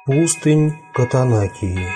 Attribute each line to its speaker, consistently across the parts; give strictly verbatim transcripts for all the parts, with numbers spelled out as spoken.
Speaker 1: Пустынь Катанакии.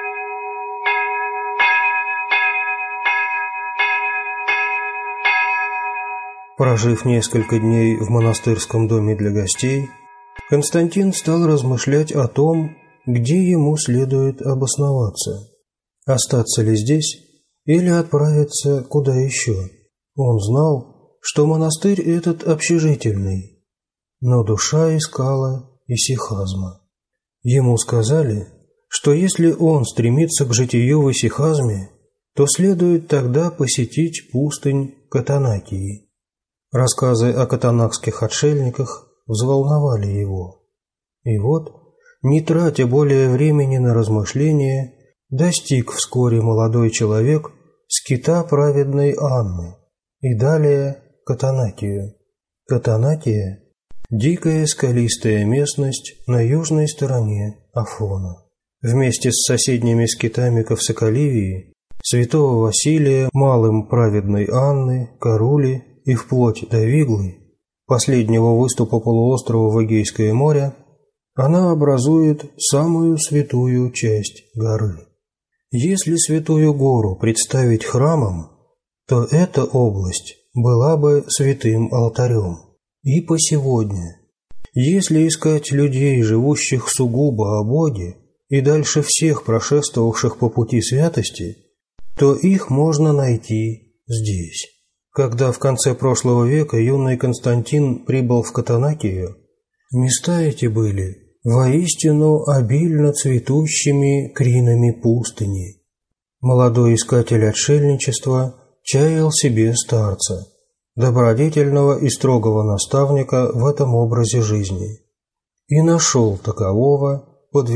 Speaker 1: Прожив несколько дней в монастырском доме для гостей, Константин стал размышлять о том, где ему следует обосноваться. Остаться ли здесь или отправиться куда еще? Он знал, что монастырь этот общежительный, но душа искала исихазма. Ему сказали, что если он стремится к житию в исихазме, то следует тогда посетить пустынь Катанакии. Рассказы о катанакских отшельниках взволновали его. И вот, не тратя более времени на размышления, достиг вскоре молодой человек скита праведной Анны и далее Катанакию. Катанакия – дикая скалистая местность на южной стороне Афона. Вместе с соседними скитами Ковсоколивии, святого Василия, малым праведной Анны, Карули и вплоть до Виглы, последнего выступа полуострова в Эгейское море, она образует самую святую часть горы. Если святую гору представить храмом, то эта область была бы святым алтарем. И по сегодня, если искать людей, живущих сугубо о Боге, и дальше всех прошествовавших по пути святости, то их можно найти здесь. Когда в конце прошлого века юный Константин прибыл в Катанакию, места эти были воистину обильно цветущими кринами пустыни. Молодой искатель отшельничества чаял себе старца, добродетельного и строгого наставника в этом образе жизни, и нашел такового,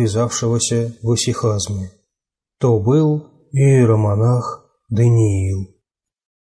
Speaker 1: подвязавшегося в исихазме. То был иеромонах Даниил.